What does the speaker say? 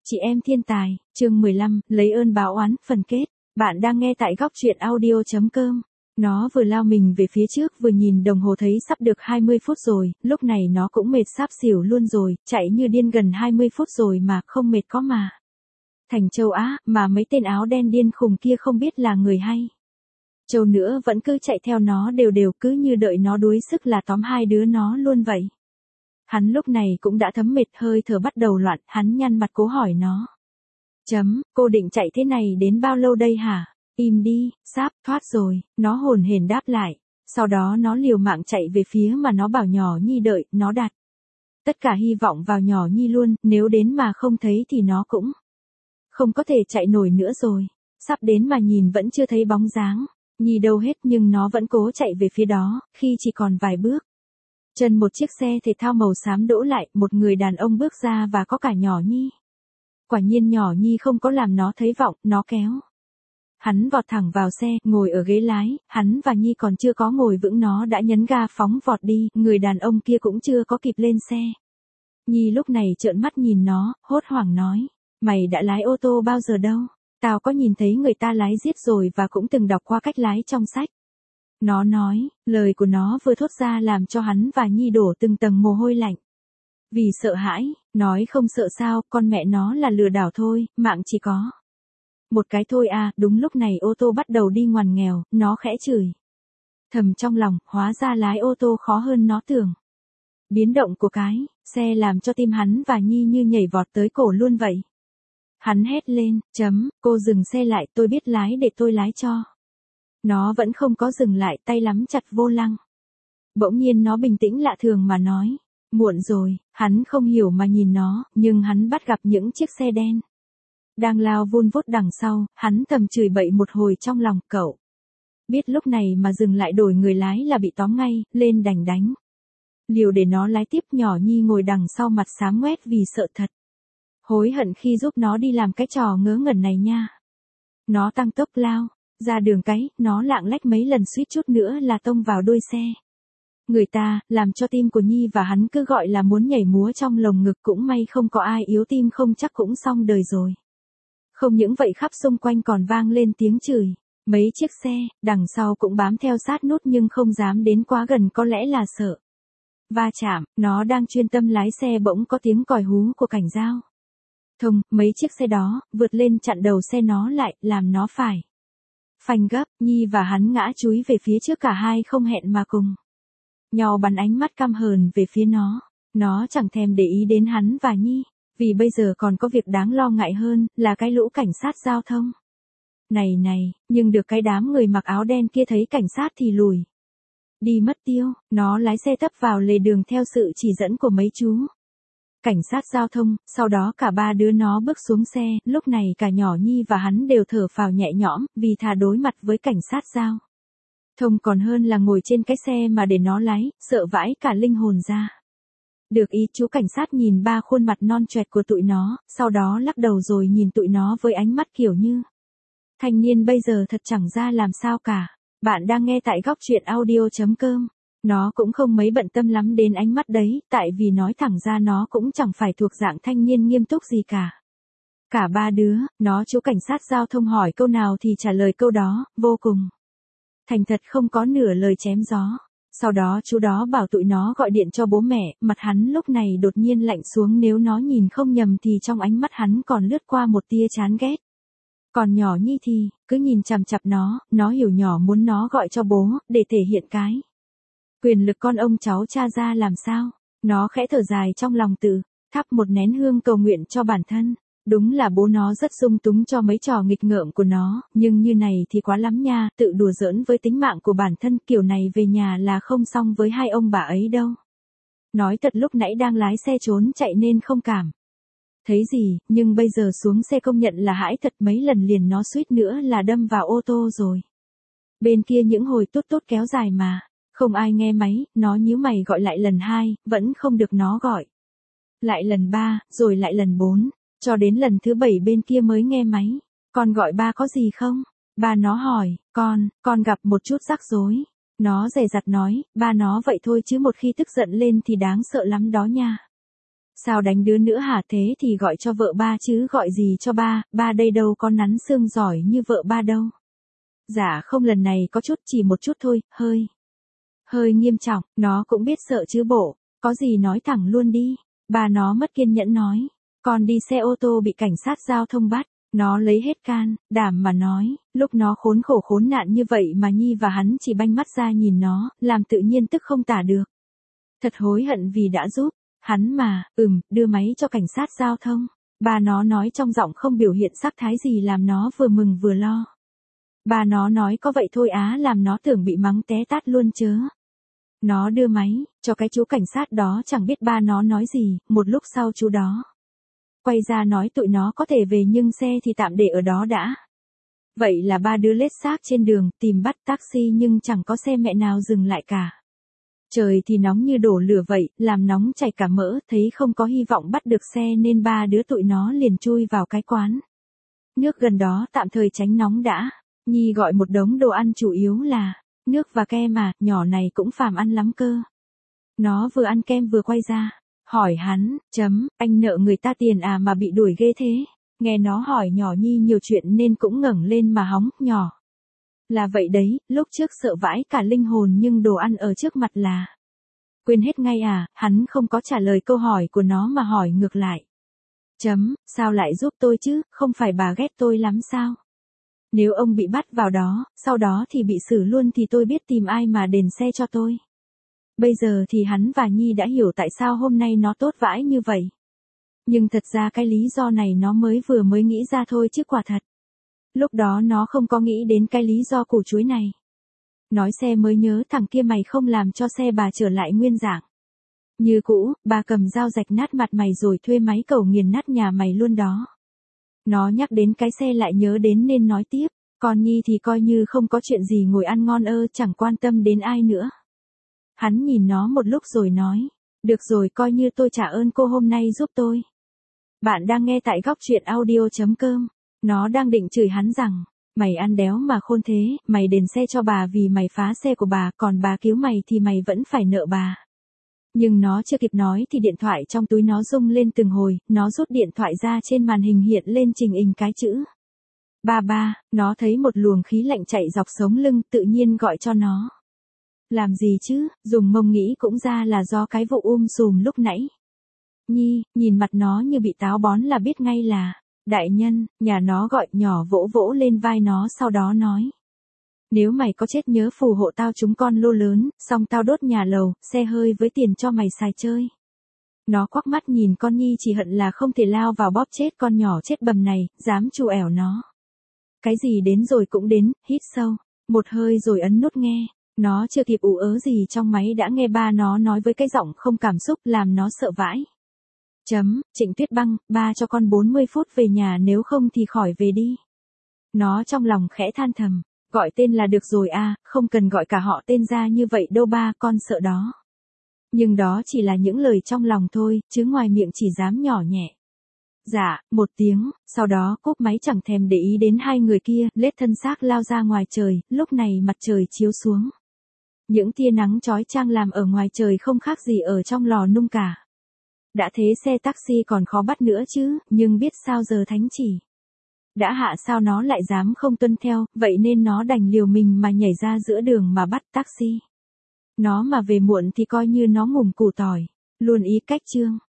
Chị em thiên tài, chương 15, lấy ơn báo oán, phần kết. Bạn đang nghe tại góc truyện audio.com. Nó vừa lao mình về phía trước vừa nhìn đồng hồ thấy sắp được 20 phút rồi, lúc này nó cũng mệt sắp xỉu luôn rồi, chạy như điên gần 20 phút rồi mà không mệt có mà. Thành Châu á, mà mấy tên áo đen điên khùng kia không biết là người hay. Châu nữa vẫn cứ chạy theo nó đều cứ như đợi nó đuối sức là tóm hai đứa nó luôn vậy. Hắn lúc này cũng đã thấm mệt hơi thở bắt đầu loạn, hắn nhăn mặt cố hỏi nó. Cô định chạy thế này đến bao lâu đây hả? Im đi, sắp thoát rồi, nó hồn hển đáp lại. Sau đó nó liều mạng chạy về phía mà nó bảo nhỏ Nhi đợi, nó đặt tất cả hy vọng vào nhỏ Nhi luôn, nếu đến mà không thấy thì nó cũng không có thể chạy nổi nữa rồi. Sắp đến mà nhìn vẫn chưa thấy bóng dáng Nhi đâu hết, nhưng nó vẫn cố chạy về phía đó, khi chỉ còn vài bước. Chân một chiếc xe thể thao màu xám đỗ lại, một người đàn ông bước ra và có cả nhỏ Nhi. Quả nhiên nhỏ Nhi không có làm nó thấy vọng, nó kéo hắn vọt thẳng vào xe, ngồi ở ghế lái, hắn và Nhi còn chưa có ngồi vững nó đã nhấn ga phóng vọt đi, người đàn ông kia cũng chưa có kịp lên xe. Nhi lúc này trợn mắt nhìn nó, hốt hoảng nói, mày đã lái ô tô bao giờ đâu? Tao có nhìn thấy người ta lái giết rồi và cũng từng đọc qua cách lái trong sách. Nó nói, lời của nó vừa thốt ra làm cho hắn và Nhi đổ từng tầng mồ hôi lạnh. Vì sợ hãi, nói không sợ sao, con mẹ nó là lừa đảo thôi, mạng chỉ có một cái thôi à. Đúng lúc này ô tô bắt đầu đi ngoằn nghèo, nó khẽ chửi thầm trong lòng, hóa ra lái ô tô khó hơn nó tưởng. Biến động của cái xe làm cho tim hắn và Nhi như nhảy vọt tới cổ luôn vậy. Hắn hét lên, cô dừng xe lại, tôi biết lái, để tôi lái cho. Nó vẫn không có dừng lại, tay nắm chặt vô lăng. Bỗng nhiên nó bình tĩnh lạ thường mà nói, muộn rồi. Hắn không hiểu mà nhìn nó, nhưng hắn bắt gặp những chiếc xe đen đang lao vun vút đằng sau, hắn thầm chửi bậy một hồi trong lòng. Cậu biết lúc này mà dừng lại đổi người lái là bị tóm ngay, lên đành đánh liều để nó lái tiếp. Nhỏ Nhi ngồi đằng sau mặt xám ngoét vì sợ thật. Hối hận khi giúp nó đi làm cái trò ngớ ngẩn này nha. Nó tăng tốc lao ra đường cái, nó lạng lách mấy lần suýt chút nữa là tông vào đuôi xe người ta, làm cho tim của Nhi và hắn cứ gọi là muốn nhảy múa trong lồng ngực. Cũng may không có ai yếu tim, không chắc cũng xong đời rồi. Không những vậy, khắp xung quanh còn vang lên tiếng chửi. Mấy chiếc xe đằng sau cũng bám theo sát nút nhưng không dám đến quá gần, có lẽ là sợ va chạm. Nó đang chuyên tâm lái xe bỗng có tiếng còi hú của cảnh giao thông. Mấy chiếc xe đó vượt lên chặn đầu xe nó lại, làm nó phải phanh gấp. Nhi và hắn ngã chúi về phía trước, cả hai không hẹn mà cùng nhau bắn ánh mắt căm hờn về phía nó. Nó chẳng thèm để ý đến hắn và Nhi, vì bây giờ còn có việc đáng lo ngại hơn, là cái lũ cảnh sát giao thông này. Nhưng được cái đám người mặc áo đen kia thấy cảnh sát thì lùi đi mất tiêu. Nó lái xe tấp vào lề đường theo sự chỉ dẫn của mấy chú cảnh sát giao thông. Sau đó cả ba đứa nó bước xuống xe. Lúc này cả nhỏ Nhi và hắn đều thở phào nhẹ nhõm, vì thà đối mặt với cảnh sát giao thông còn hơn là ngồi trên cái xe mà để nó lái, sợ vãi cả linh hồn ra. Được ý, chú cảnh sát nhìn ba khuôn mặt non choẹt của tụi nó, sau đó lắc đầu rồi nhìn tụi nó với ánh mắt kiểu như thanh niên bây giờ thật chẳng ra làm sao cả. Bạn đang nghe tại góc truyện audio.com. Nó cũng không mấy bận tâm lắm đến ánh mắt đấy, tại vì nói thẳng ra nó cũng chẳng phải thuộc dạng thanh niên nghiêm túc gì cả. Cả ba đứa, nó chú cảnh sát giao thông hỏi câu nào thì trả lời câu đó, vô cùng thành thật, không có nửa lời chém gió. Sau đó chú đó bảo tụi nó gọi điện cho bố mẹ. Mặt hắn lúc này đột nhiên lạnh xuống, nếu nó nhìn không nhầm thì trong ánh mắt hắn còn lướt qua một tia chán ghét. Còn nhỏ Nhi thì cứ nhìn chằm chằm nó hiểu nhỏ muốn nó gọi cho bố, để thể hiện cái quyền lực con ông cháu cha ra làm sao. Nó khẽ thở dài trong lòng, tự thắp một nén hương cầu nguyện cho bản thân. Đúng là bố nó rất sung túng cho mấy trò nghịch ngợm của nó, nhưng như này thì quá lắm nha, tự đùa giỡn với tính mạng của bản thân, kiểu này về nhà là không xong với hai ông bà ấy đâu. Nói thật lúc nãy đang lái xe trốn chạy nên không cảm thấy gì, nhưng bây giờ xuống xe công nhận là hãi thật, mấy lần liền nó suýt nữa là đâm vào ô tô rồi. Bên kia những hồi tút tút kéo dài mà không ai nghe máy, nó nhíu mày gọi lại lần 2, vẫn không được. Nó gọi lại lần 3, rồi lại lần 4. Cho đến lần thứ 7 bên kia mới nghe máy. Con gọi ba có gì không? Ba nó hỏi, con gặp một chút rắc rối. Nó dè dặt nói, ba nó vậy thôi chứ một khi tức giận lên thì đáng sợ lắm đó nha. Sao đánh đứa nữa hả, thế thì gọi cho vợ ba chứ gọi gì cho ba đây đâu có nắn xương giỏi như vợ ba đâu. Dạ không, lần này có chút, chỉ một chút thôi, hơi nghiêm trọng, nó cũng biết sợ chứ bộ, có gì nói thẳng luôn đi. Bà nó mất kiên nhẫn nói, con đi xe ô tô bị cảnh sát giao thông bắt, nó lấy hết can đảm mà nói, lúc nó khốn khổ khốn nạn như vậy mà Nhi và hắn chỉ banh mắt ra nhìn nó, làm tự nhiên tức không tả được. Thật hối hận vì đã giúp hắn mà, đưa máy cho cảnh sát giao thông. Bà nó nói trong giọng không biểu hiện sắc thái gì làm nó vừa mừng vừa lo. Bà nó nói có vậy thôi á làm nó tưởng bị mắng té tát luôn chớ. Nó đưa máy cho cái chú cảnh sát đó, chẳng biết ba nó nói gì, một lúc sau chú đó quay ra nói tụi nó có thể về nhưng xe thì tạm để ở đó đã. Vậy là ba đứa lết xác trên đường, tìm bắt taxi nhưng chẳng có xe mẹ nào dừng lại cả. Trời thì nóng như đổ lửa vậy, làm nóng chảy cả mỡ, thấy không có hy vọng bắt được xe nên ba đứa tụi nó liền chui vào cái quán nước gần đó tạm thời tránh nóng đã. Nhi gọi một đống đồ ăn chủ yếu là nước và kem mà, nhỏ này cũng phàm ăn lắm cơ. Nó vừa ăn kem vừa quay ra, hỏi hắn, anh nợ người ta tiền à mà bị đuổi ghê thế. Nghe nó hỏi nhỏ Nhi nhiều chuyện nên cũng ngẩng lên mà hóng, nhỏ. Là vậy đấy, lúc trước sợ vãi cả linh hồn nhưng đồ ăn ở trước mặt là quên hết ngay à, hắn không có trả lời câu hỏi của nó mà hỏi ngược lại. Sao lại giúp tôi chứ, không phải bà ghét tôi lắm sao? Nếu ông bị bắt vào đó, sau đó thì bị xử luôn thì tôi biết tìm ai mà đền xe cho tôi. Bây giờ thì hắn và Nhi đã hiểu tại sao hôm nay nó tốt vãi như vậy. Nhưng thật ra cái lý do này nó vừa mới nghĩ ra thôi chứ quả thật. Lúc đó nó không có nghĩ đến cái lý do củ chuối này. Nói xe mới nhớ thằng kia mày không làm cho xe bà trở lại nguyên dạng. Như cũ, bà cầm dao rạch nát mặt mày rồi thuê máy cẩu nghiền nát nhà mày luôn đó. Nó nhắc đến cái xe lại nhớ đến nên nói tiếp, còn Nhi thì coi như không có chuyện gì ngồi ăn ngon chẳng quan tâm đến ai nữa. Hắn nhìn nó một lúc rồi nói, được rồi coi như tôi trả ơn cô hôm nay giúp tôi. Bạn đang nghe tại góc truyện audio.com. Nó đang định chửi hắn rằng, mày ăn đéo mà khôn thế, mày đền xe cho bà vì mày phá xe của bà, còn bà cứu mày thì mày vẫn phải nợ bà. Nhưng nó chưa kịp nói thì điện thoại trong túi nó rung lên từng hồi, nó rút điện thoại ra, trên màn hình hiện lên trình hình cái chữ. Ba, nó thấy một luồng khí lạnh chạy dọc sống lưng, tự nhiên gọi cho nó. Làm gì chứ, dùng mông nghĩ cũng ra là do cái vụ sùm lúc nãy. Nhi, nhìn mặt nó như bị táo bón là biết ngay là đại nhân. Nhà nó gọi nhỏ vỗ vỗ lên vai nó sau đó nói. Nếu mày có chết nhớ phù hộ tao chúng con lô lớn, xong tao đốt nhà lầu, xe hơi với tiền cho mày xài chơi. Nó quắc mắt nhìn con Nhi chỉ hận là không thể lao vào bóp chết con nhỏ chết bầm này, dám trù ẻo nó. Cái gì đến rồi cũng đến, hít sâu một hơi rồi ấn nút nghe. Nó chưa kịp ủ ớ gì trong máy đã nghe ba nó nói với cái giọng không cảm xúc làm nó sợ vãi. Trịnh Tuyết Băng, ba cho con 40 phút về nhà nếu không thì khỏi về đi. Nó trong lòng khẽ than thầm, gọi tên là được rồi à, không cần gọi cả họ tên ra như vậy đâu ba, con sợ đó. Nhưng đó chỉ là những lời trong lòng thôi, chứ ngoài miệng chỉ dám nhỏ nhẹ. Dạ, một tiếng, sau đó cúp máy chẳng thèm để ý đến hai người kia, lết thân xác lao ra ngoài trời, lúc này mặt trời chiếu xuống. Những tia nắng chói chang làm ở ngoài trời không khác gì ở trong lò nung cả. Đã thế xe taxi còn khó bắt nữa chứ, nhưng biết sao giờ thánh chỉ. Đã hạ sao nó lại dám không tuân theo, vậy nên nó đành liều mình mà nhảy ra giữa đường mà bắt taxi. Nó mà về muộn thì coi như nó ngủm củ tỏi, luôn ý cách chương.